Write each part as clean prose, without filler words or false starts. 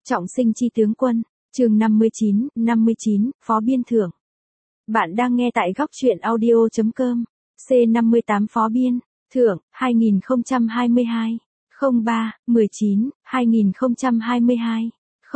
Trọng sinh chi tướng quân, chương 59, Phó Biên Thưởng. Bạn đang nghe tại góc truyện audio.com, C58 Phó Biên, Thưởng, 2022, 03-19, 2022,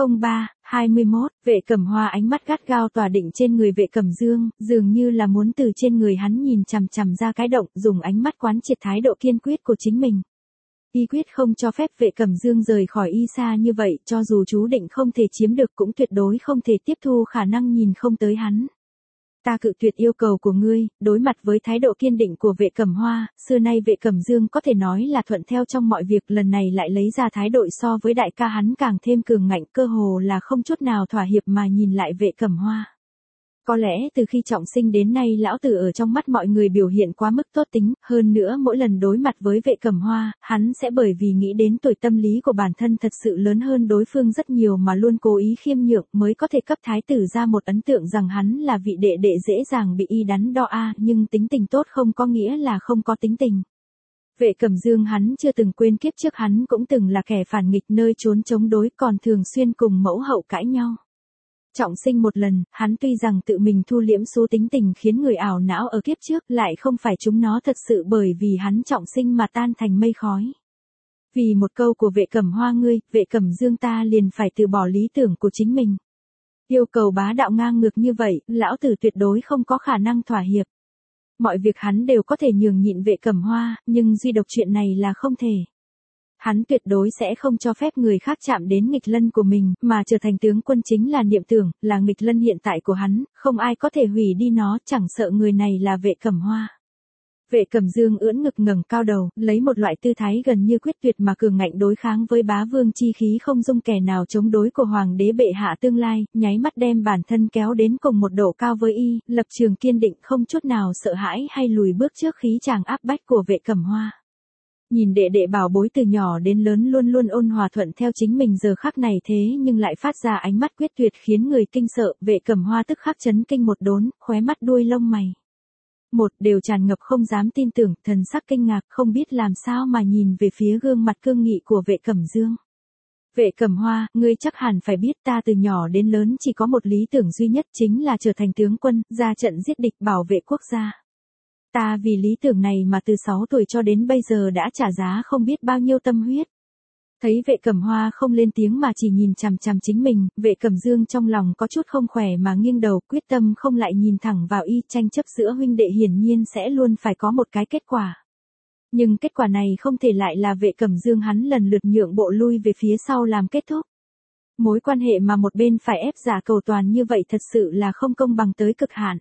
03-21, Vệ Cẩm Hoa ánh mắt gắt gao tỏa định trên người Vệ Cẩm Dương, dường như là muốn từ trên người hắn nhìn chằm chằm ra cái động, dùng ánh mắt quán triệt thái độ kiên quyết của chính mình. Y quyết không cho phép Vệ Cẩm Dương rời khỏi y xa như vậy, cho dù chú định không thể chiếm được cũng tuyệt đối không thể tiếp thu khả năng nhìn không tới hắn. Ta cự tuyệt yêu cầu của ngươi. Đối mặt với thái độ kiên định của Vệ Cẩm Hoa, xưa nay Vệ Cẩm Dương có thể nói là thuận theo trong mọi việc, lần này lại lấy ra thái độ so với đại ca hắn càng thêm cường ngạnh, cơ hồ là không chút nào thỏa hiệp mà nhìn lại Vệ Cẩm Hoa. Có lẽ từ khi trọng sinh đến nay lão tử ở trong mắt mọi người biểu hiện quá mức tốt tính, hơn nữa mỗi lần đối mặt với Vệ Cẩm Hoa, hắn sẽ bởi vì nghĩ đến tuổi tâm lý của bản thân thật sự lớn hơn đối phương rất nhiều mà luôn cố ý khiêm nhượng, mới có thể cấp thái tử ra một ấn tượng rằng hắn là vị đệ đệ dễ dàng bị y đắn đo nhưng tính tình tốt không có nghĩa là không có tính tình. Vệ Cẩm Dương hắn chưa từng quên kiếp trước hắn cũng từng là kẻ phản nghịch nơi trốn chống đối, còn thường xuyên cùng mẫu hậu cãi nhau. Trọng sinh một lần, hắn tuy rằng tự mình thu liễm số tính tình khiến người ảo não ở kiếp trước, lại không phải chúng nó thật sự bởi vì hắn trọng sinh mà tan thành mây khói. Vì một câu của Vệ Cẩm Hoa ngươi, Vệ Cẩm Dương ta liền phải từ bỏ lý tưởng của chính mình. Yêu cầu bá đạo ngang ngược như vậy, lão tử tuyệt đối không có khả năng thỏa hiệp. Mọi việc hắn đều có thể nhường nhịn Vệ Cẩm Hoa, nhưng duy độc chuyện này là không thể. Hắn tuyệt đối sẽ không cho phép người khác chạm đến nghịch lân của mình, mà trở thành tướng quân chính là niệm tưởng, là nghịch lân hiện tại của hắn, không ai có thể hủy đi nó, chẳng sợ người này là Vệ Cẩm Hoa. Vệ Cẩm Dương ưỡn ngực ngẩng cao đầu, lấy một loại tư thái gần như quyết tuyệt mà cường ngạnh đối kháng với bá vương chi khí không dung kẻ nào chống đối của hoàng đế bệ hạ tương lai, nháy mắt đem bản thân kéo đến cùng một độ cao với y, lập trường kiên định không chút nào sợ hãi hay lùi bước trước khí tràng áp bách của Vệ Cẩm Hoa. Nhìn đệ đệ bảo bối từ nhỏ đến lớn luôn luôn ôn hòa thuận theo chính mình, giờ khắc này thế nhưng lại phát ra ánh mắt quyết tuyệt khiến người kinh sợ, Vệ Cẩm Hoa tức khắc chấn kinh một đốn, khóe mắt đuôi lông mày đều tràn ngập không dám tin tưởng, thần sắc kinh ngạc, không biết làm sao mà nhìn về phía gương mặt cương nghị của Vệ Cẩm Dương. Vệ Cẩm Hoa, ngươi chắc hẳn phải biết ta từ nhỏ đến lớn chỉ có một lý tưởng duy nhất, chính là trở thành tướng quân, ra trận giết địch bảo vệ quốc gia. Ta vì lý tưởng này mà từ 6 tuổi cho đến bây giờ đã trả giá không biết bao nhiêu tâm huyết. Thấy Vệ Cẩm Hoa không lên tiếng mà chỉ nhìn chằm chằm chính mình, Vệ Cẩm Dương trong lòng có chút không khỏe mà nghiêng đầu, quyết tâm không lại nhìn thẳng vào y. Tranh chấp giữa huynh đệ hiển nhiên sẽ luôn phải có một cái kết quả. Nhưng kết quả này không thể lại là Vệ Cẩm Dương hắn lần lượt nhượng bộ lui về phía sau làm kết thúc. Mối quan hệ mà một bên phải ép giả cầu toàn như vậy thật sự là không công bằng tới cực hạn.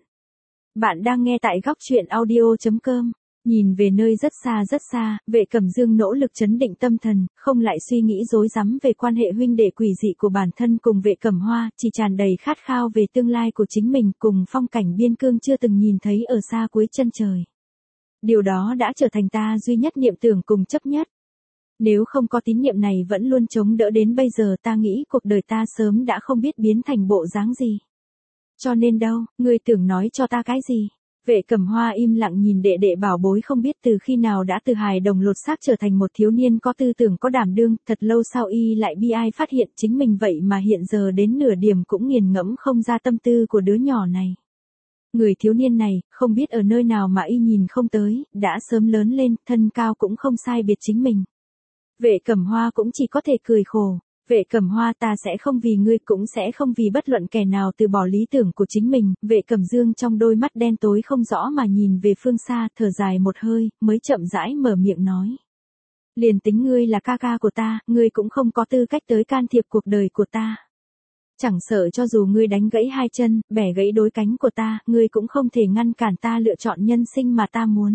Bạn đang nghe tại góc truyện audio.com. Nhìn về nơi rất xa, Vệ Cẩm Dương nỗ lực trấn định tâm thần, không lại suy nghĩ rối rắm về quan hệ huynh đệ quỷ dị của bản thân cùng Vệ Cẩm Hoa, chỉ tràn đầy khát khao về tương lai của chính mình cùng phong cảnh biên cương chưa từng nhìn thấy ở xa cuối chân trời. Điều đó đã trở thành ta duy nhất niệm tưởng cùng chấp nhất. Nếu không có tín niệm này vẫn luôn chống đỡ đến bây giờ, ta nghĩ cuộc đời ta sớm đã không biết biến thành bộ dáng gì. Cho nên đâu, ngươi tưởng nói cho ta cái gì? Vệ Cẩm Hoa im lặng nhìn đệ đệ bảo bối không biết từ khi nào đã từ hài đồng lột xác trở thành một thiếu niên có tư tưởng có đảm đương, thật lâu sau y lại bi ai phát hiện chính mình vậy mà hiện giờ đến nửa điểm cũng nghiền ngẫm không ra tâm tư của đứa nhỏ này. Người thiếu niên này, không biết ở nơi nào mà y nhìn không tới, đã sớm lớn lên, thân cao cũng không sai biệt chính mình. Vệ Cẩm Hoa cũng chỉ có thể cười khổ. Vệ Cẩm Hoa, ta sẽ không vì ngươi, cũng sẽ không vì bất luận kẻ nào từ bỏ lý tưởng của chính mình. Vệ Cẩm Dương trong đôi mắt đen tối không rõ mà nhìn về phương xa, thở dài một hơi, mới chậm rãi mở miệng nói. Liền tính ngươi là ca ca của ta, ngươi cũng không có tư cách tới can thiệp cuộc đời của ta. Chẳng sợ cho dù ngươi đánh gãy hai chân, bẻ gãy đôi cánh của ta, ngươi cũng không thể ngăn cản ta lựa chọn nhân sinh mà ta muốn.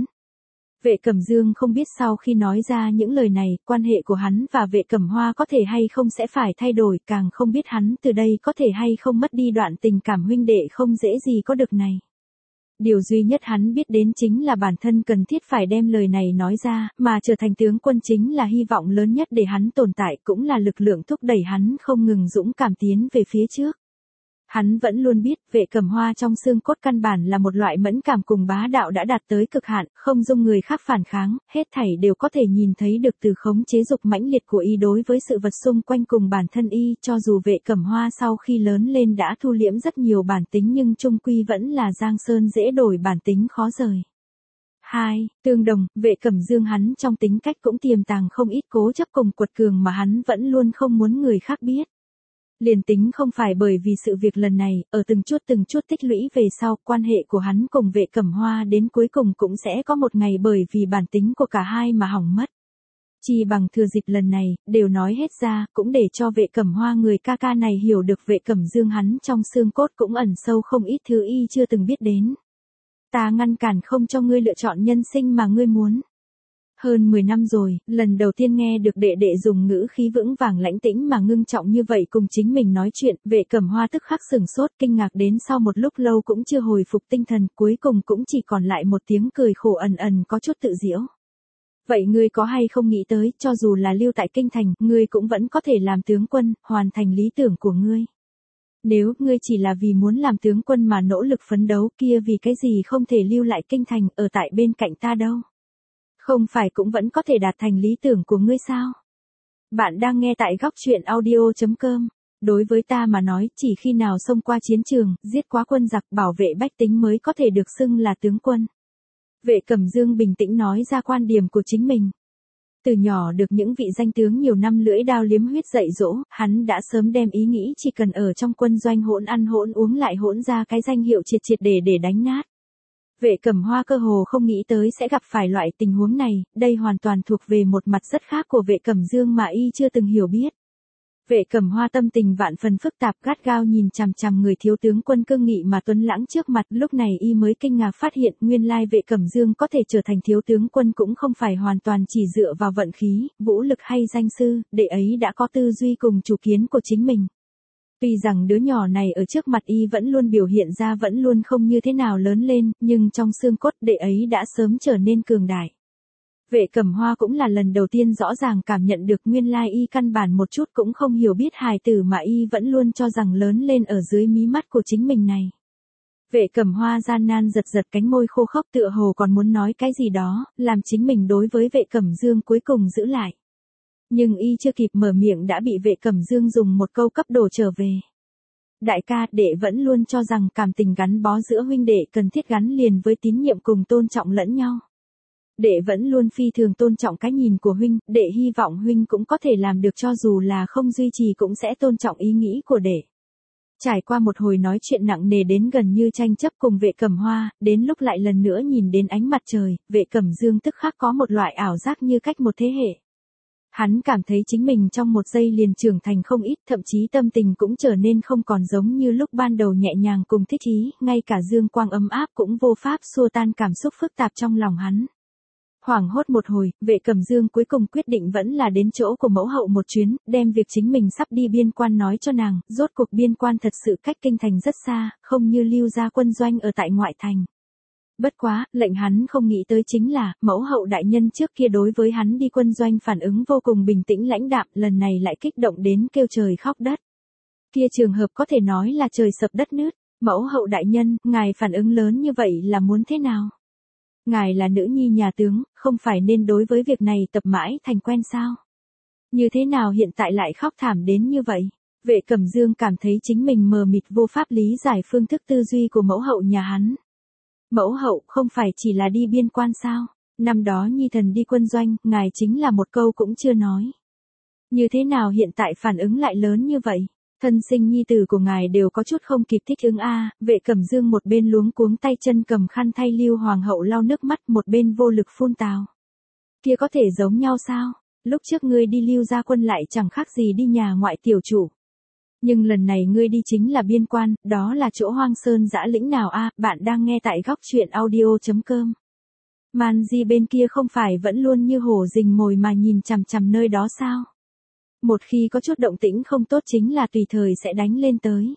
Vệ Cẩm Dương không biết sau khi nói ra những lời này, quan hệ của hắn và Vệ Cẩm Hoa có thể hay không sẽ phải thay đổi, càng không biết hắn từ đây có thể hay không mất đi đoạn tình cảm huynh đệ không dễ gì có được này. Điều duy nhất hắn biết đến chính là bản thân cần thiết phải đem lời này nói ra, mà trở thành tướng quân chính là hy vọng lớn nhất để hắn tồn tại, cũng là lực lượng thúc đẩy hắn không ngừng dũng cảm tiến về phía trước. Hắn vẫn luôn biết, Vệ Cẩm Hoa trong xương cốt căn bản là một loại mẫn cảm cùng bá đạo đã đạt tới cực hạn, không dung người khác phản kháng, hết thảy đều có thể nhìn thấy được từ khống chế dục mãnh liệt của y đối với sự vật xung quanh cùng bản thân y, cho dù Vệ Cẩm Hoa sau khi lớn lên đã thu liễm rất nhiều bản tính nhưng chung quy vẫn là giang sơn dễ đổi, bản tính khó rời. 2. Tương đồng, Vệ Cẩm Dương hắn trong tính cách cũng tiềm tàng không ít cố chấp cùng quật cường mà hắn vẫn luôn không muốn người khác biết. Liền tính không phải bởi vì sự việc lần này, ở từng chút tích lũy về sau, quan hệ của hắn cùng Vệ Cẩm Hoa đến cuối cùng cũng sẽ có một ngày bởi vì bản tính của cả hai mà hỏng mất. Chỉ bằng thừa dịp lần này, đều nói hết ra, cũng để cho Vệ Cẩm Hoa người ca ca này hiểu được Vệ Cẩm Dương hắn trong xương cốt cũng ẩn sâu không ít thứ y chưa từng biết đến. Ta ngăn cản không cho ngươi lựa chọn nhân sinh mà ngươi muốn. Hơn 10 năm rồi, lần đầu tiên nghe được đệ đệ dùng ngữ khí vững vàng lãnh tĩnh mà ngưng trọng như vậy cùng chính mình nói chuyện, Vệ Cẩm Hoa tức khắc sửng sốt kinh ngạc đến sau một lúc lâu cũng chưa hồi phục tinh thần, cuối cùng cũng chỉ còn lại một tiếng cười khổ ẩn ẩn có chút tự giễu. Vậy ngươi có hay không nghĩ tới, cho dù là lưu tại kinh thành, ngươi cũng vẫn có thể làm tướng quân, hoàn thành lý tưởng của ngươi. Nếu ngươi chỉ là vì muốn làm tướng quân mà nỗ lực phấn đấu kia vì cái gì không thể lưu lại kinh thành ở tại bên cạnh ta đâu. Không phải cũng vẫn có thể đạt thành lý tưởng của ngươi sao? Bạn đang nghe tại góc truyện audio.com. Đối với ta mà nói, chỉ khi nào xông qua chiến trường, giết quá quân giặc, bảo vệ bách tính mới có thể được xưng là tướng quân. Vệ Cẩm Dương bình tĩnh nói ra quan điểm của chính mình. Từ nhỏ được những vị danh tướng nhiều năm lưỡi đao liếm huyết dạy dỗ, hắn đã sớm đem ý nghĩ chỉ cần ở trong quân doanh hỗn ăn hỗn uống lại hỗn ra cái danh hiệu triệt triệt để đánh nát. Vệ Cẩm Hoa cơ hồ không nghĩ tới sẽ gặp phải loại tình huống này, đây hoàn toàn thuộc về một mặt rất khác của Vệ Cẩm Dương mà y chưa từng hiểu biết. Vệ Cẩm Hoa tâm tình vạn phần phức tạp gắt gao nhìn chằm chằm người thiếu tướng quân cương nghị mà tuấn lãng trước mặt, lúc này y mới kinh ngạc phát hiện nguyên lai Vệ Cẩm Dương có thể trở thành thiếu tướng quân cũng không phải hoàn toàn chỉ dựa vào vận khí, vũ lực hay danh sư, đệ ấy đã có tư duy cùng chủ kiến của chính mình. Tuy rằng đứa nhỏ này ở trước mặt y vẫn luôn biểu hiện ra vẫn luôn không như thế nào lớn lên, nhưng trong xương cốt đệ ấy đã sớm trở nên cường đại. Vệ Cẩm Hoa cũng là lần đầu tiên rõ ràng cảm nhận được nguyên lai y căn bản một chút cũng không hiểu biết hài tử mà y vẫn luôn cho rằng lớn lên ở dưới mí mắt của chính mình này. Vệ Cẩm Hoa gian nan giật giật cánh môi khô khốc tựa hồ còn muốn nói cái gì đó, làm chính mình đối với Vệ Cẩm Dương cuối cùng giữ lại. Nhưng y chưa kịp mở miệng đã bị Vệ Cẩm Dương dùng một câu cấp đổ trở về. Đại ca, đệ vẫn luôn cho rằng cảm tình gắn bó giữa huynh đệ cần thiết gắn liền với tín nhiệm cùng tôn trọng lẫn nhau. Đệ vẫn luôn phi thường tôn trọng cái nhìn của huynh, đệ hy vọng huynh cũng có thể làm được cho dù là không duy trì cũng sẽ tôn trọng ý nghĩ của đệ. Trải qua một hồi nói chuyện nặng nề đến gần như tranh chấp cùng Vệ Cẩm Hoa, đến lúc lại lần nữa nhìn đến ánh mặt trời, Vệ Cẩm Dương tức khắc có một loại ảo giác như cách một thế hệ. Hắn cảm thấy chính mình trong một giây liền trưởng thành không ít, thậm chí tâm tình cũng trở nên không còn giống như lúc ban đầu nhẹ nhàng cùng thích ý, ngay cả dương quang ấm áp cũng vô pháp xua tan cảm xúc phức tạp trong lòng hắn. Hoảng hốt một hồi, Vệ Cẩm Dương cuối cùng quyết định vẫn là đến chỗ của mẫu hậu một chuyến, đem việc chính mình sắp đi biên quan nói cho nàng, rốt cuộc biên quan thật sự cách kinh thành rất xa, không như lưu gia quân doanh ở tại ngoại thành. Bất quá, lệnh hắn không nghĩ tới chính là, mẫu hậu đại nhân trước kia đối với hắn đi quân doanh phản ứng vô cùng bình tĩnh lãnh đạm, lần này lại kích động đến kêu trời khóc đất. Kia trường hợp có thể nói là trời sập đất nứt, mẫu hậu đại nhân, ngài phản ứng lớn như vậy là muốn thế nào? Ngài là nữ nhi nhà tướng, không phải nên đối với việc này tập mãi thành quen sao? Như thế nào hiện tại lại khóc thảm đến như vậy? Vệ Cẩm Dương cảm thấy chính mình mờ mịt vô pháp lý giải phương thức tư duy của mẫu hậu nhà hắn. Mẫu hậu không phải chỉ là đi biên quan sao? Năm đó nhi thần đi quân doanh, ngài chính là một câu cũng chưa nói. Như thế nào hiện tại phản ứng lại lớn như vậy? Thân sinh nhi tử của ngài đều có chút không kịp thích ứng a. Vệ Cẩm Dương một bên luống cuống tay chân cầm khăn thay Lưu Hoàng hậu lau nước mắt, một bên vô lực phun tào. Kia có thể giống nhau sao? Lúc trước ngươi đi Lưu gia quân lại chẳng khác gì đi nhà ngoại tiểu chủ. Nhưng lần này ngươi đi chính là biên quan, đó là chỗ hoang sơn dã lĩnh nào a? Bạn đang nghe tại góc truyện audio.com. Man Di bên kia không phải vẫn luôn như hổ rình mồi mà nhìn chằm chằm nơi đó sao? Một khi có chút động tĩnh không tốt chính là tùy thời sẽ đánh lên tới.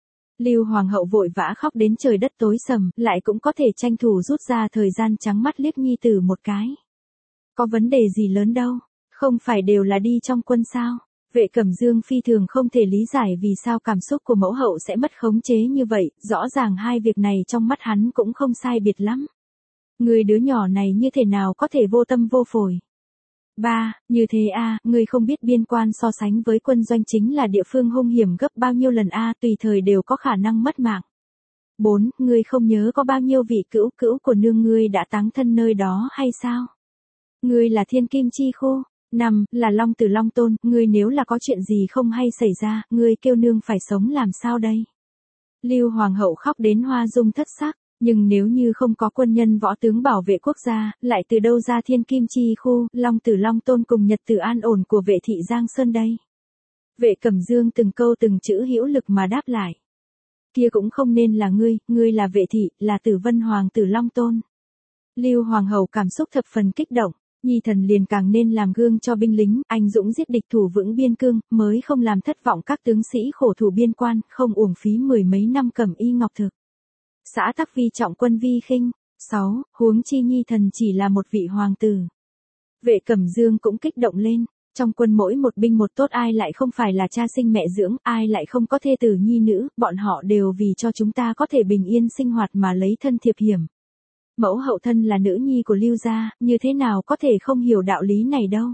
Lưu Hoàng hậu vội vã khóc đến trời đất tối sầm, lại cũng có thể tranh thủ rút ra thời gian trắng mắt liếc nhi tử một cái. Có vấn đề gì lớn đâu, không phải đều là đi trong quân sao? Vệ Cẩm Dương phi thường không thể lý giải vì sao cảm xúc của mẫu hậu sẽ mất khống chế như vậy, rõ ràng hai việc này trong mắt hắn cũng không sai biệt lắm. Người đứa nhỏ này như thế nào có thể vô tâm vô phổi. Ba, như thế a, người không biết biên quan so sánh với quân doanh chính là địa phương hung hiểm gấp bao nhiêu lần a, tùy thời đều có khả năng mất mạng. 4. Ngươi không nhớ có bao nhiêu vị cữu cữu của nương ngươi đã táng thân nơi đó hay sao? Ngươi là thiên kim chi khu. 5. Là Long Tử Long Tôn, ngươi nếu là có chuyện gì không hay xảy ra, ngươi kêu nương phải sống làm sao đây? Lưu Hoàng hậu khóc đến hoa dung thất sắc, nhưng nếu như không có quân nhân võ tướng bảo vệ quốc gia, lại từ đâu ra thiên kim chi khu, Long Tử Long Tôn cùng nhật tử an ổn của vệ thị Giang Sơn đây? Vệ Cẩm Dương từng câu từng chữ hữu lực mà đáp lại. Kia cũng không nên là ngươi là vệ thị, là Tử Vân Hoàng tử Long Tôn. Lưu Hoàng hậu cảm xúc thập phần kích động, nhi thần liền càng nên làm gương cho binh lính, anh dũng giết địch thủ vững biên cương, mới không làm thất vọng các tướng sĩ khổ thủ biên quan, không uổng phí mười mấy năm cẩm y ngọc thực. Xã tắc vi trọng quân vi khinh. 6. Huống chi nhi thần chỉ là một vị hoàng tử. Vệ Cẩm Dương cũng kích động lên. Trong quân mỗi một binh một tốt ai lại không phải là cha sinh mẹ dưỡng, ai lại không có thê tử nhi nữ, bọn họ đều vì cho chúng ta có thể bình yên sinh hoạt mà lấy thân thiệp hiểm. Mẫu hậu thân là nữ nhi của Lưu gia, như thế nào có thể không hiểu đạo lý này đâu.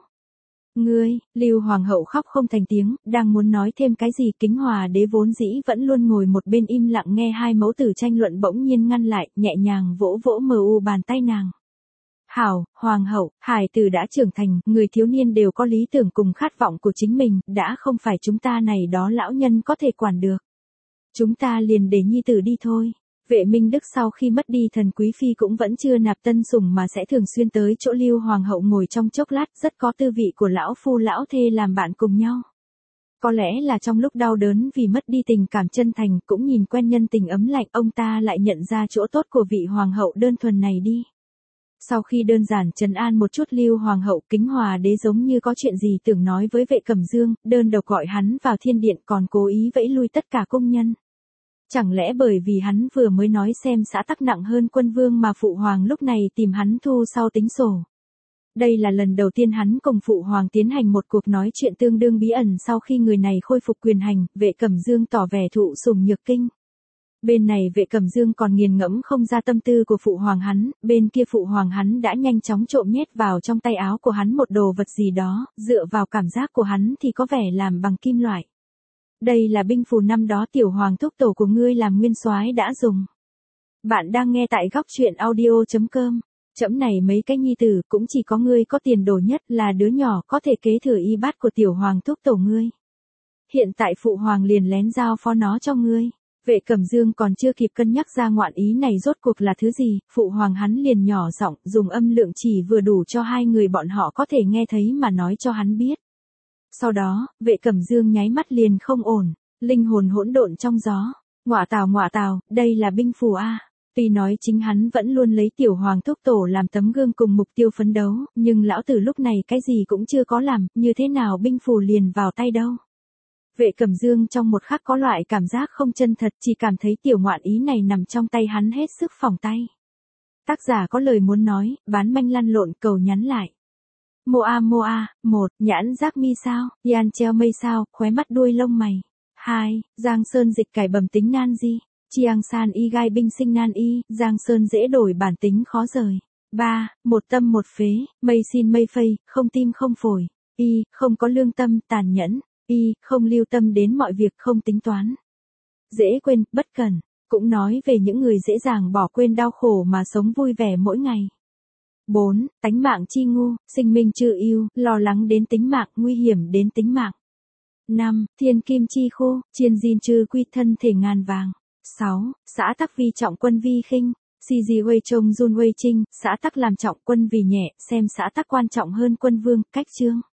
Ngươi, Lưu Hoàng hậu khóc không thành tiếng, đang muốn nói thêm cái gì, Kính Hòa đế vốn dĩ vẫn luôn ngồi một bên im lặng nghe hai mẫu tử tranh luận bỗng nhiên ngăn lại, nhẹ nhàng vỗ vỗ mờ u bàn tay nàng. Hảo, Hoàng hậu, hải tử đã trưởng thành, người thiếu niên đều có lý tưởng cùng khát vọng của chính mình, đã không phải chúng ta này đó lão nhân có thể quản được. Chúng ta liền để nhi tử đi thôi. Vệ Minh Đức sau khi mất đi thần quý phi cũng vẫn chưa nạp tân sủng mà sẽ thường xuyên tới chỗ Lưu Hoàng hậu ngồi trong chốc lát, rất có tư vị của lão phu lão thê làm bạn cùng nhau. Có lẽ là trong lúc đau đớn vì mất đi tình cảm chân thành, cũng nhìn quen nhân tình ấm lạnh, ông ta lại nhận ra chỗ tốt của vị hoàng hậu đơn thuần này đi. Sau khi đơn giản trấn an một chút Lưu Hoàng hậu, Kính Hòa đế giống như có chuyện gì tưởng nói với Vệ Cẩm Dương, đơn độc gọi hắn vào thiên điện, còn cố ý vẫy lui tất cả cung nhân. Chẳng lẽ bởi vì hắn vừa mới nói xem xã tắc nặng hơn quân vương mà phụ hoàng lúc này tìm hắn thu sau tính sổ. Đây là lần đầu tiên hắn cùng phụ hoàng tiến hành một cuộc nói chuyện tương đương bí ẩn sau khi người này khôi phục quyền hành, Vệ Cẩm Dương tỏ vẻ thụ sủng nhược kinh. Bên này Vệ Cẩm Dương còn nghiền ngẫm không ra tâm tư của phụ hoàng hắn, bên kia phụ hoàng hắn đã nhanh chóng trộm nhét vào trong tay áo của hắn một đồ vật gì đó, dựa vào cảm giác của hắn thì có vẻ làm bằng kim loại. Đây là binh phù năm đó tiểu hoàng thúc tổ của ngươi làm nguyên soái đã dùng. Bạn đang nghe tại góc truyện audio.com. Chấm này mấy cái nhi tử cũng chỉ có ngươi có tiền đồ nhất, là đứa nhỏ có thể kế thừa y bát của tiểu hoàng thúc tổ ngươi. Hiện tại phụ hoàng liền lén giao phó nó cho ngươi. Vệ Cẩm Dương còn chưa kịp cân nhắc ra ngoạn ý này rốt cuộc là thứ gì, phụ hoàng hắn liền nhỏ giọng dùng âm lượng chỉ vừa đủ cho hai người bọn họ có thể nghe thấy mà nói cho hắn biết. Sau đó, Vệ Cẩm Dương nháy mắt liền không ổn, linh hồn hỗn độn trong gió. Ngọa tào, đây là binh phù a. Tuy nói chính hắn vẫn luôn lấy tiểu hoàng thúc tổ làm tấm gương cùng mục tiêu phấn đấu, nhưng lão tử lúc này cái gì cũng chưa có làm, như thế nào binh phù liền vào tay đâu. Vệ Cẩm Dương trong một khắc có loại cảm giác không chân thật, chỉ cảm thấy tiểu ngoạn ý này nằm trong tay hắn hết sức phỏng tay. Tác giả có lời muốn nói, bán manh lăn lộn cầu nhắn lại. Moa, 1, nhãn giác mi sao, yan treo mây sao, khóe mắt đuôi lông mày. 2, Giang Sơn dịch cải bẩm tính nan di, Chiang San y gai binh sinh nan y, Giang Sơn dễ đổi bản tính khó rời. 3, một tâm một phế, mây xin mây phây, không tim không phổi. Y, không có lương tâm, tàn nhẫn. Y, không lưu tâm đến mọi việc, không tính toán. Dễ quên, bất cẩn, cũng nói về những người dễ dàng bỏ quên đau khổ mà sống vui vẻ mỗi ngày. 4. Tánh mạng chi ngu, sinh minh chư ưu, lo lắng đến tính mạng, nguy hiểm đến tính mạng. 5. Thiên kim chi khu, chiên diên chư quy thân thể ngàn vàng. 6. Xã tắc vi trọng quân vi khinh, si di huê trông run huê trinh, xã tắc làm trọng quân vì nhẹ, xem xã tắc quan trọng hơn quân vương, cách chương.